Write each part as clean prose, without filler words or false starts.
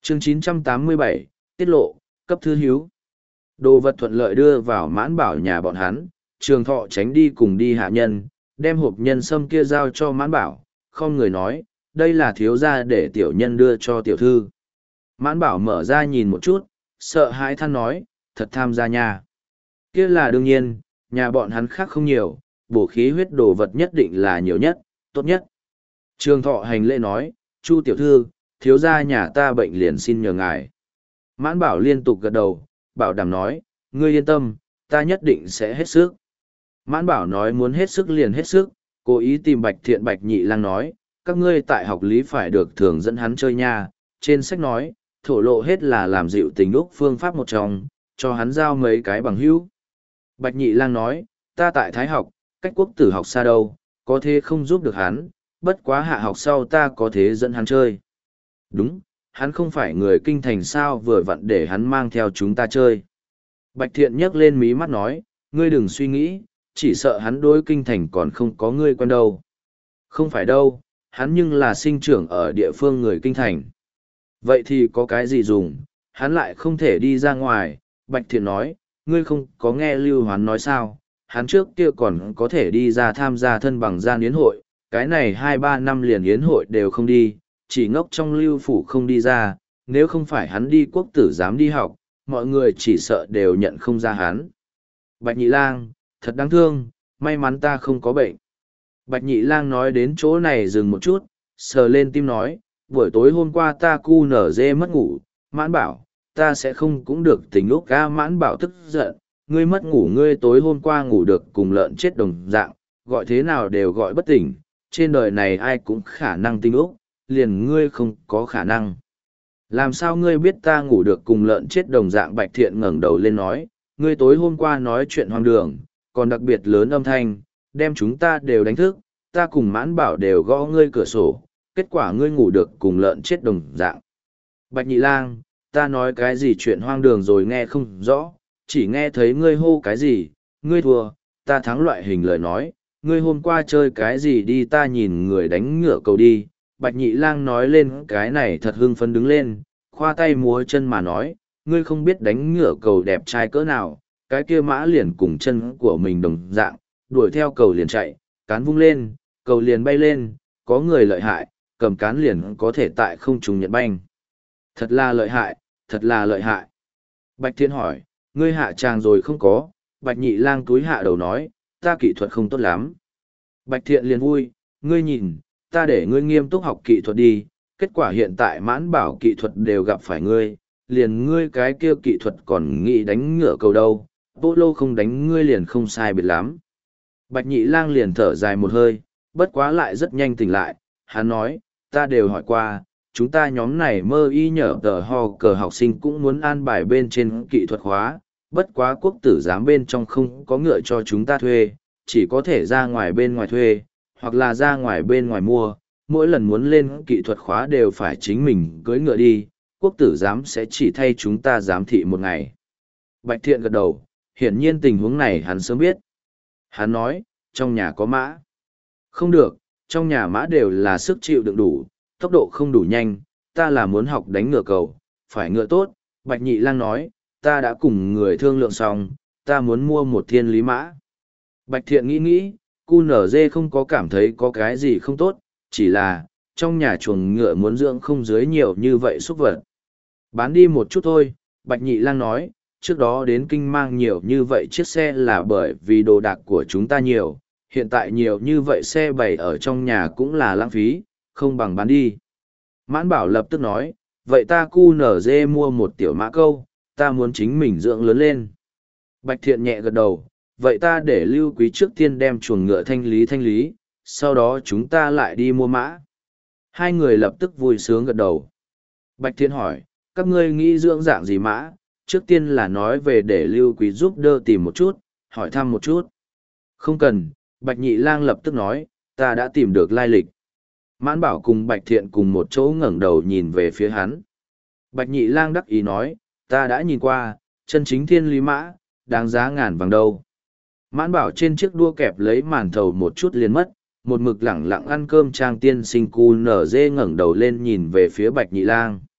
Chương 987, tiết lộ, cấp thư hiếu. Đồ vật thuận lợi đưa vào Mãn Bảo nhà bọn hắn, Trường Thọ tránh đi cùng đi hạ nhân, đem hộp nhân sâm kia giao cho Mãn Bảo, không người nói, đây là thiếu gia để tiểu nhân đưa cho tiểu thư. Mãn Bảo mở ra nhìn một chút, sợ hãi than nói, thật tham gia nhà. Kia là đương nhiên, nhà bọn hắn khác không nhiều, bổ khí huyết đồ vật nhất định là nhiều nhất, tốt nhất. Trường Thọ hành lễ nói, Chu tiểu thư, thiếu gia nhà ta bệnh liền xin nhờ ngài. Mãn Bảo liên tục gật đầu, bảo đảm nói, ngươi yên tâm, ta nhất định sẽ hết sức. Mãn Bảo nói muốn hết sức liền hết sức, cố ý tìm Bạch Thiện Bạch Nhị Lang nói, các ngươi tại học lý phải được thường dẫn hắn chơi nha, trên sách nói, thổ lộ hết là làm dịu tình úc phương pháp một trong, cho hắn giao mấy cái bằng hữu. Bạch Nhị Lang nói, ta tại Thái học, cách quốc tử học xa đâu, có thế không giúp được hắn, bất quá hạ học sau ta có thế dẫn hắn chơi. Đúng, hắn không phải người kinh thành sao vừa vặn để hắn mang theo chúng ta chơi. Bạch Thiện nhấc lên mí mắt nói, ngươi đừng suy nghĩ, chỉ sợ hắn đối kinh thành còn không có ngươi quen đâu. Không phải đâu, hắn nhưng là sinh trưởng ở địa phương người kinh thành. Vậy thì có cái gì dùng, hắn lại không thể đi ra ngoài. Bạch Thiện nói, ngươi không có nghe Lưu Hoán nói sao, hắn trước kia còn có thể đi ra tham gia thân bằng gian yến hội, cái này 2-3 năm liền yến hội đều không đi, chỉ ngốc trong lưu phủ không đi ra, nếu không phải hắn đi quốc tử giám đi học, mọi người chỉ sợ đều nhận không ra hắn. Bạch Nhị Lang, thật đáng thương, may mắn ta không có bệnh. Bạch Nhị Lang nói đến chỗ này dừng một chút, sờ lên tim nói, buổi tối hôm qua ta cu nở dê mất ngủ, Mãn Bảo, ta sẽ không cũng được tỉnh lúc ca. Mãn Bảo tức giận, ngươi mất ngủ, ngươi tối hôm qua ngủ được cùng lợn chết đồng dạng, gọi thế nào đều gọi bất tỉnh, trên đời này ai cũng khả năng tinh úc, liền ngươi không có khả năng. Làm sao ngươi biết ta ngủ được cùng lợn chết đồng dạng? Bạch Thiện ngẩng đầu lên nói, ngươi tối hôm qua nói chuyện hoang đường, còn đặc biệt lớn âm thanh, đem chúng ta đều đánh thức, ta cùng Mãn Bảo đều gõ ngươi cửa sổ, kết quả ngươi ngủ được cùng lợn chết đồng dạng. Bạch Nhị Lang, ta nói cái gì chuyện hoang đường rồi nghe không rõ, chỉ nghe thấy ngươi hô cái gì, ngươi thua, ta thắng loại hình lời nói, ngươi hôm qua chơi cái gì đi, ta nhìn người đánh ngựa cầu đi. Bạch Nhị Lang nói lên cái này thật hưng phấn đứng lên, khoa tay múa chân mà nói, ngươi không biết đánh ngựa cầu đẹp trai cỡ nào, cái kia mã liền cùng chân của mình đồng dạng, đuổi theo cầu liền chạy, cán vung lên, cầu liền bay lên, có người lợi hại, cầm cán liền có thể tại không trùng nhận banh. Thật là lợi hại, thật là lợi hại. Bạch Thiên hỏi, ngươi hạ tràng rồi không có? Bạch Nhị Lang túi hạ đầu nói, ta kỹ thuật không tốt lắm. Bạch Thiện liền vui, ngươi nhìn, ta để ngươi nghiêm túc học kỹ thuật đi, kết quả hiện tại Mãn Bảo kỹ thuật đều gặp phải ngươi, liền ngươi cái kia kỹ thuật còn nghĩ đánh ngựa cầu đâu, polo không đánh ngươi liền không sai biệt lắm. Bạch Nhị Lang liền thở dài một hơi, bất quá lại rất nhanh tỉnh lại, hắn nói, ta đều hỏi qua, chúng ta nhóm này mơ y nhở tờ ho cờ học sinh cũng muốn an bài bên trên kỹ thuật khóa, bất quá quốc tử giám bên trong không có ngựa cho chúng ta thuê, chỉ có thể ra ngoài bên ngoài thuê, hoặc là ra ngoài bên ngoài mua, mỗi lần muốn lên kỹ thuật khóa đều phải chính mình cưỡi ngựa đi, quốc tử giám sẽ chỉ thay chúng ta giám thị một ngày. Bạch Thiện gật đầu, hiển nhiên tình huống này hắn sớm biết. Hắn nói, trong nhà có mã. Không được, trong nhà mã đều là sức chịu đựng đủ, tốc độ không đủ nhanh, ta là muốn học đánh ngựa cầu, phải ngựa tốt. Bạch Nhị Lang nói, ta đã cùng người thương lượng xong, ta muốn mua một thiên lý mã. Bạch Thiện nghĩ, cu nở dê không có cảm thấy có cái gì không tốt, chỉ là, trong nhà chuồng ngựa muốn dưỡng không dưới nhiều như vậy xúc vật. Bán đi một chút thôi, Bạch Nhị Lang nói, trước đó đến kinh mang nhiều như vậy chiếc xe là bởi vì đồ đạc của chúng ta nhiều, hiện tại nhiều như vậy xe bày ở trong nhà cũng là lãng phí, không bằng bán đi. Mãn Bảo lập tức nói, vậy ta cu nở dê mua một tiểu mã câu, ta muốn chính mình dưỡng lớn lên. Bạch Thiện nhẹ gật đầu, vậy ta để Lưu Quý trước tiên đem chuồng ngựa thanh lý, sau đó chúng ta lại đi mua mã. Hai người lập tức vui sướng gật đầu. Bạch Thiện hỏi, các ngươi nghĩ dưỡng dạng gì mã? Trước tiên là nói về để Lưu Quý giúp đỡ tìm một chút, hỏi thăm một chút. Không cần, Bạch Nhị Lang lập tức nói, ta đã tìm được lai lịch. Mãn Bảo cùng Bạch Thiện cùng một chỗ ngẩng đầu nhìn về phía hắn. Bạch Nhị Lang đắc ý nói, ta đã nhìn qua, chân chính thiên lý mã, đáng giá ngàn vàng đâu. Mãn Bảo trên chiếc đua kẹp lấy màn thầu một chút liền mất, một mực lẳng lặng ăn cơm. Trang tiên sinh cu nở dê ngẩng đầu lên nhìn về phía Bạch Nhị Lang.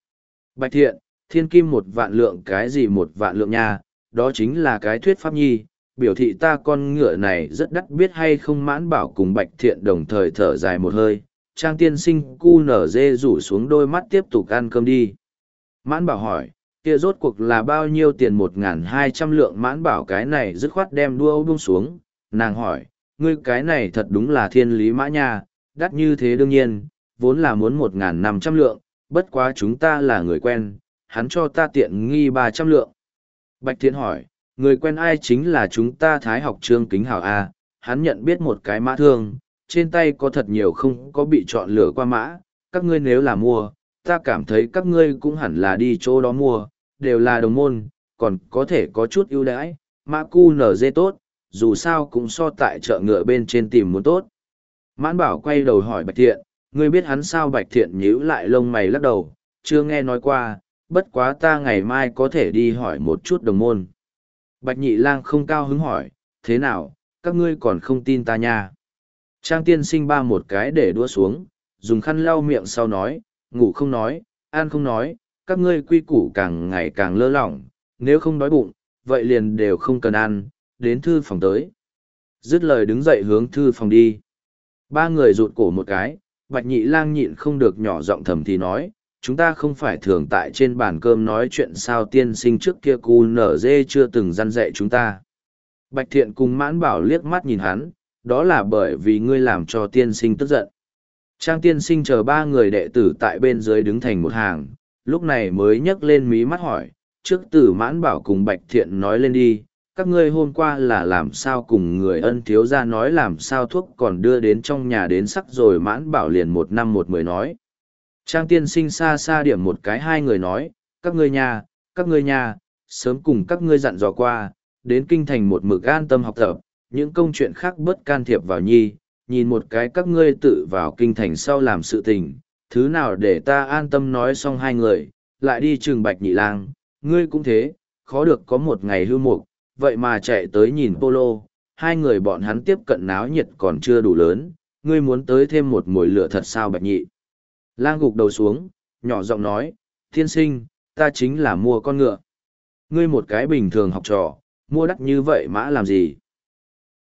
Bạch Thiện, thiên kim 1 vạn lượng cái gì 1 vạn lượng nha, đó chính là cái thuyết pháp nhi, biểu thị ta con ngựa này rất đắt biết hay không. Mãn Bảo cùng Bạch Thiện đồng thời thở dài một hơi, Trang tiên sinh cu nở dê rủ xuống đôi mắt tiếp tục ăn cơm đi. Mãn Bảo hỏi, kia rốt cuộc là bao nhiêu tiền? 1.200 lượng. Mãn Bảo cái này dứt khoát đem đua buông xuống, nàng hỏi, ngươi cái này thật đúng là thiên lý mã nha, đắt như thế đương nhiên, vốn là muốn 1.500 lượng, bất quá chúng ta là người quen, hắn cho ta tiện nghi 300 lượng. Bạch Thiện hỏi, người quen ai? Chính là chúng ta Thái học Trương Kính Hào A, hắn nhận biết một cái mã thương, trên tay có thật nhiều không có bị chọn lựa qua mã, các ngươi nếu là mua, ta cảm thấy các ngươi cũng hẳn là đi chỗ đó mua, đều là đồng môn, còn có thể có chút ưu đãi, mã cu nở dê tốt, dù sao cũng so tại chợ ngựa bên trên tìm muốn tốt. Mãn Bảo quay đầu hỏi Bạch Thiện, ngươi biết hắn sao? Bạch Thiện nhíu lại lông mày lắc đầu, chưa nghe nói qua, bất quá ta ngày mai có thể đi hỏi một chút đồng môn. Bạch Nhị Lang không cao hứng hỏi, thế nào, các ngươi còn không tin ta nha? Trang tiên sinh ba một cái để đua xuống, dùng khăn lau miệng sau nói, ngủ không nói, ăn không nói, các ngươi quy củ càng ngày càng lơ lỏng, nếu không đói bụng, vậy liền đều không cần ăn, đến thư phòng tới. Dứt lời đứng dậy hướng thư phòng đi. Ba người rụt cổ một cái, Bạch Nhị Lang nhịn không được nhỏ giọng thầm thì nói, chúng ta không phải thường tại trên bàn cơm nói chuyện sao? Tiên sinh trước kia cu nở dê chưa từng răn dạy chúng ta. Bạch Thiện cùng Mãn Bảo liếc mắt nhìn hắn, đó là bởi vì ngươi làm cho tiên sinh tức giận. Trang tiên sinh chờ ba người đệ tử tại bên dưới đứng thành một hàng, lúc này mới nhấc lên mí mắt hỏi, trước từ Mãn Bảo cùng Bạch Thiện nói lên đi, các ngươi hôm qua là làm sao cùng người ân thiếu gia nói làm sao thuốc còn đưa đến trong nhà đến sắc rồi? Mãn Bảo liền 1 năm 1 mười nói. Trang tiên sinh xa xa điểm một cái hai người nói, các ngươi nha, sớm cùng các ngươi dặn dò qua, đến kinh thành một mực an tâm học tập, những công chuyện khác bớt can thiệp vào nhi, nhìn một cái các ngươi tự vào kinh thành sau làm sự tình, thứ nào để ta an tâm. Nói xong hai người, lại đi trừng Bạch Nhị Lang, ngươi cũng thế, khó được có một ngày hưu mục, vậy mà chạy tới nhìn polo, hai người bọn hắn tiếp cận náo nhiệt còn chưa đủ lớn, ngươi muốn tới thêm một mồi lửa thật sao? Bạch Nhị Lang gục đầu xuống, nhỏ giọng nói, tiên sinh, ta chính là mua con ngựa. Ngươi một cái bình thường học trò, mua đắt như vậy mã làm gì?